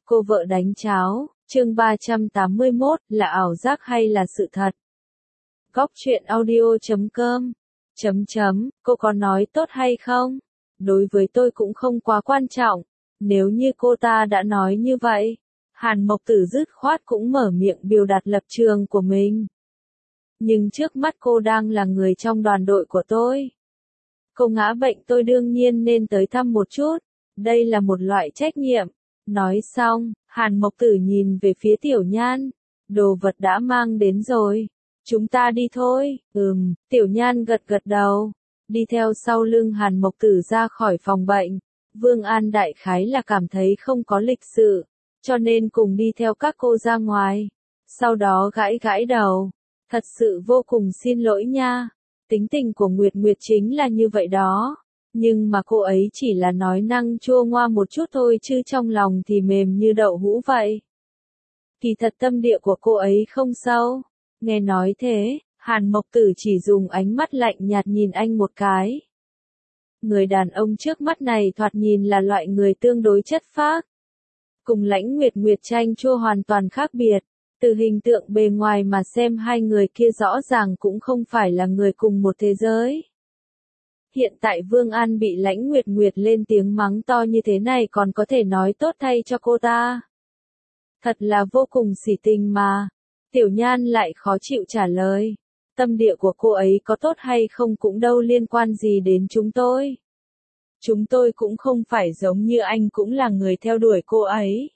Cô vợ đánh cháo, chương 381, là ảo giác hay là sự thật? Góc truyện audio.com. Cô có nói tốt hay không? Đối với tôi cũng không quá quan trọng. Nếu như cô ta đã nói như vậy, Hàn Mộc Tử dứt khoát cũng mở miệng biểu đạt lập trường của mình. Nhưng trước mắt cô đang là người trong đoàn đội của tôi. Cô ngã bệnh tôi đương nhiên nên tới thăm một chút. Đây là một loại trách nhiệm. Nói xong, Hàn Mộc Tử nhìn về phía Tiểu Nhan. Đồ vật đã mang đến rồi. Chúng ta đi thôi. Tiểu Nhan gật gật đầu. Đi theo sau lưng Hàn Mộc Tử ra khỏi phòng bệnh. Vương An đại khái là cảm thấy không có lịch sự, cho nên cùng đi theo các cô ra ngoài. Sau đó gãi gãi đầu. Thật sự vô cùng xin lỗi nha. Tính tình của Nguyệt Nguyệt chính là như vậy đó. Nhưng mà cô ấy chỉ là nói năng chua ngoa một chút thôi chứ trong lòng thì mềm như đậu hũ vậy. Kỳ thật tâm địa của cô ấy không sâu. Nghe nói thế, Hàn Mộc Tử chỉ dùng ánh mắt lạnh nhạt nhìn anh một cái. Người đàn ông trước mắt này thoạt nhìn là loại người tương đối chất phác. Cùng Lãnh Nguyệt Nguyệt chanh chua hoàn toàn khác biệt. Từ hình tượng bề ngoài mà xem hai người kia rõ ràng cũng không phải là người cùng một thế giới. Hiện tại Vương An bị Lãnh Nguyệt Nguyệt lên tiếng mắng to như thế này còn có thể nói tốt thay cho cô ta. Thật là vô cùng sỉ tình mà. Tiểu Nhan lại khó chịu trả lời. Tâm địa của cô ấy có tốt hay không cũng đâu liên quan gì đến chúng tôi. Chúng tôi cũng không phải giống như anh cũng là người theo đuổi cô ấy.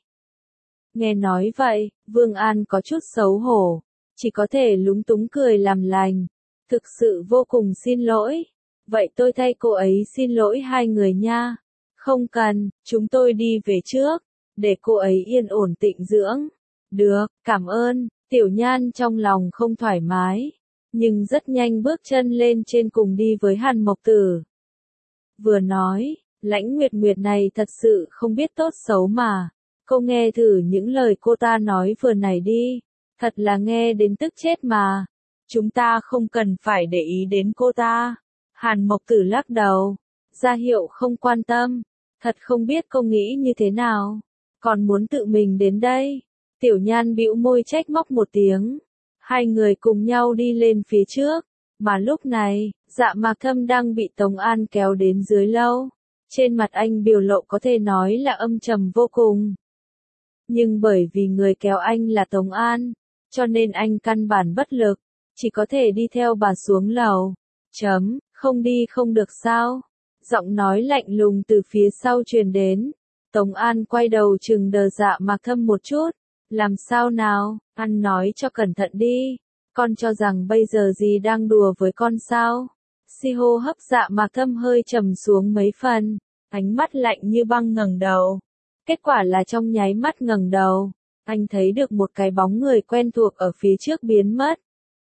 Nghe nói vậy, Vương An có chút xấu hổ. Chỉ có thể lúng túng cười làm lành. Thực sự vô cùng xin lỗi. Vậy tôi thay cô ấy xin lỗi hai người nha. Không cần, chúng tôi đi về trước. Để cô ấy yên ổn tịnh dưỡng. Được, cảm ơn. Tiểu Nhan trong lòng không thoải mái. Nhưng rất nhanh bước chân lên trên cùng đi với Hàn Mộc Tử. Vừa nói, Lãnh Nguyệt Nguyệt này thật sự không biết tốt xấu mà. Cô nghe thử những lời cô ta nói vừa nãy đi. Thật là nghe đến tức chết mà. Chúng ta không cần phải để ý đến cô ta. Hàn Mộc Tử lắc đầu. Ra hiệu không quan tâm. Thật không biết cô nghĩ như thế nào. Còn muốn tự mình đến đây. Tiểu Nhan bĩu môi trách móc một tiếng. Hai người cùng nhau đi lên phía trước. Mà lúc này, Dạ Mạc Thâm đang bị Tống An kéo đến dưới lâu. Trên mặt anh biểu lộ có thể nói là âm trầm vô cùng. Nhưng bởi vì người kéo anh là Tống An, cho nên anh căn bản bất lực. Chỉ có thể đi theo bà xuống lầu. Không đi không được sao? Giọng nói lạnh lùng từ phía sau truyền đến. Tống An quay đầu chừng đờ Dạ Mạc Thâm một chút. Làm sao nào, ăn nói cho cẩn thận đi. Con cho rằng bây giờ gì đang đùa với con sao? Si hô hấp Dạ Mạc Thâm hơi trầm xuống mấy phần. Ánh mắt lạnh như băng ngẩng đầu. Kết quả là trong nháy mắt ngẩng đầu, anh thấy được một cái bóng người quen thuộc ở phía trước biến mất.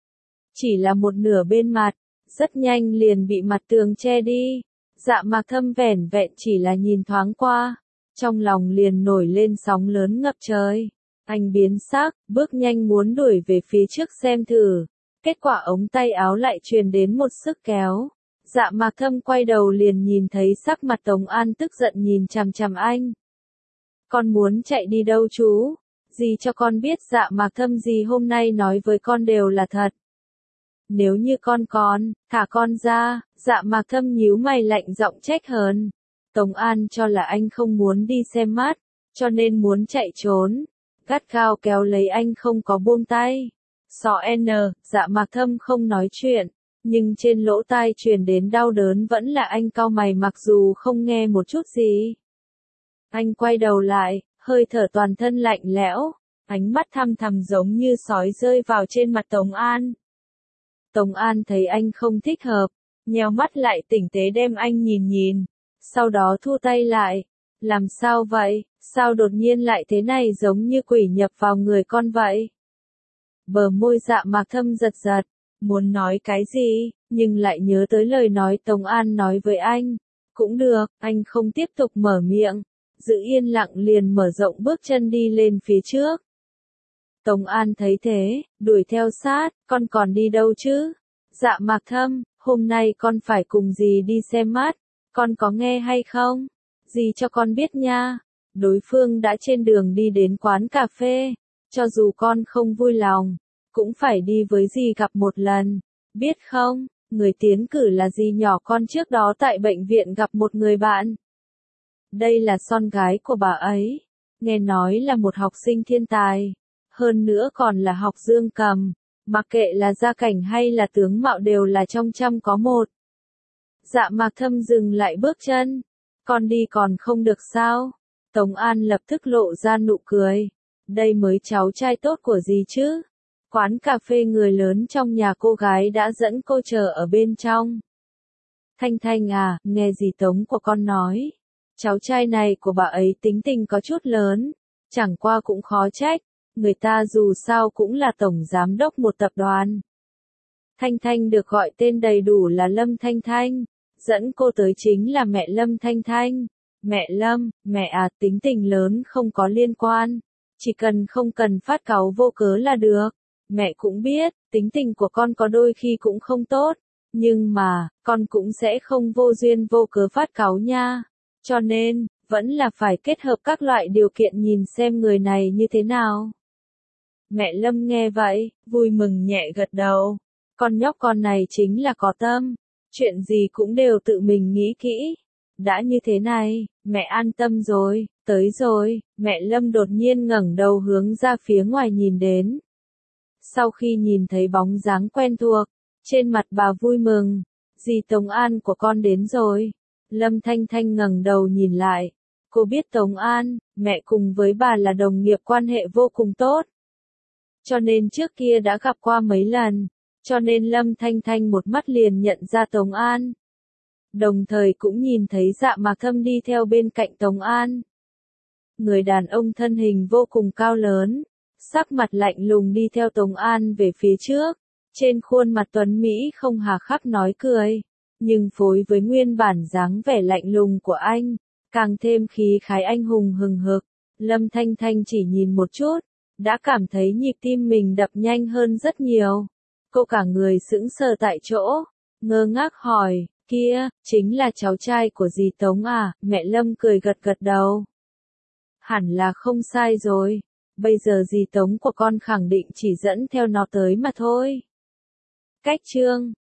Chỉ là một nửa bên mặt, rất nhanh liền bị mặt tường che đi. Dạ Mạc Thâm vẻn vẹn chỉ là nhìn thoáng qua, trong lòng liền nổi lên sóng lớn ngập trời. Anh biến sắc, bước nhanh muốn đuổi về phía trước xem thử. Kết quả ống tay áo lại truyền đến một sức kéo. Dạ Mạc Thâm quay đầu liền nhìn thấy sắc mặt Tống An tức giận nhìn chằm chằm anh. Con muốn chạy đi đâu chú? Dì cho con biết Dạ Mạc Thâm dì hôm nay nói với con đều là thật. Nếu như con thả con ra. Dạ Mạc Thâm nhíu mày lạnh giọng trách hờn. Tống An cho là anh không muốn đi xem mắt, cho nên muốn chạy trốn. Gắt gao kéo lấy anh không có buông tay. Dạ Mạc Thâm không nói chuyện, nhưng trên lỗ tai truyền đến đau đớn vẫn là anh cau mày mặc dù không nghe một chút gì. Anh quay đầu lại, hơi thở toàn thân lạnh lẽo, ánh mắt thăm thẳm giống như sói rơi vào trên mặt Tống An. Tống An thấy anh không thích hợp, nheo mắt lại tỉnh tế đem anh nhìn, sau đó thu tay lại. Làm sao vậy, sao đột nhiên lại thế này giống như quỷ nhập vào người con vậy? Bờ môi Dạ Mạc Thâm giật giật, muốn nói cái gì, nhưng lại nhớ tới lời nói Tống An nói với anh. Cũng được, anh không tiếp tục mở miệng. Giữ yên lặng liền mở rộng bước chân đi lên phía trước. Tống An thấy thế, đuổi theo sát, con còn đi đâu chứ? Dạ Mạc Thâm, hôm nay con phải cùng dì đi xem mắt, con có nghe hay không? Dì cho con biết nha. đối phương đã trên đường đi đến quán cà phê, cho dù con không vui lòng, cũng phải đi với dì gặp một lần, biết không, người tiến cử là dì nhỏ con trước đó tại bệnh viện gặp một người bạn. Đây là con gái của bà ấy, nghe nói là một học sinh thiên tài, hơn nữa còn là học dương cầm, mặc kệ là gia cảnh hay là tướng mạo đều là trong trăm có một. Dạ Mạc Thâm dừng lại bước chân, con đi còn không được sao? Tống An lập tức lộ ra nụ cười, đây mới cháu trai tốt của dì chứ. Quán cà phê người lớn trong nhà cô gái đã dẫn cô chờ ở bên trong. Thanh Thanh à, nghe dì Tống của con nói, cháu trai này của bà ấy tính tình có chút lớn, chẳng qua cũng khó trách, người ta dù sao cũng là tổng giám đốc một tập đoàn. Thanh Thanh được gọi tên đầy đủ là Lâm Thanh Thanh, dẫn cô tới chính là mẹ Lâm Thanh Thanh. Mẹ Lâm, mẹ à, tính tình lớn không có liên quan, chỉ cần không cần phát cáu vô cớ là được. Mẹ cũng biết, tính tình của con có đôi khi cũng không tốt, nhưng mà, con cũng sẽ không vô duyên vô cớ phát cáu nha. Cho nên, vẫn là phải kết hợp các loại điều kiện nhìn xem người này như thế nào. Mẹ Lâm nghe vậy, vui mừng nhẹ gật đầu. Con nhóc con này chính là có tâm, chuyện gì cũng đều tự mình nghĩ kỹ. Đã như thế này, mẹ an tâm rồi, tới rồi, mẹ Lâm đột nhiên ngẩng đầu hướng ra phía ngoài nhìn đến. Sau khi nhìn thấy bóng dáng quen thuộc, trên mặt bà vui mừng, dì Tống An của con đến rồi. Lâm Thanh Thanh ngẩng đầu nhìn lại, cô biết Tống An, mẹ cùng với bà là đồng nghiệp quan hệ vô cùng tốt. Cho nên trước kia đã gặp qua mấy lần, cho nên Lâm Thanh Thanh một mắt liền nhận ra Tống An. Đồng thời cũng nhìn thấy Dạ Mạc Thâm đi theo bên cạnh Tống An. Người đàn ông thân hình vô cùng cao lớn, sắc mặt lạnh lùng đi theo Tống An về phía trước, trên khuôn mặt tuấn Mỹ không hà khắc nói cười, nhưng phối với nguyên bản dáng vẻ lạnh lùng của anh, càng thêm khí khái anh hùng hừng hực. Lâm Thanh Thanh chỉ nhìn một chút, đã cảm thấy nhịp tim mình đập nhanh hơn rất nhiều. Cô cả người sững sờ tại chỗ, ngơ ngác hỏi, kia, chính là cháu trai của dì Tống à? Mẹ Lâm cười gật gật đầu. Hẳn là không sai rồi, bây giờ dì Tống của con khẳng định chỉ dẫn theo nó tới mà thôi. Cách chương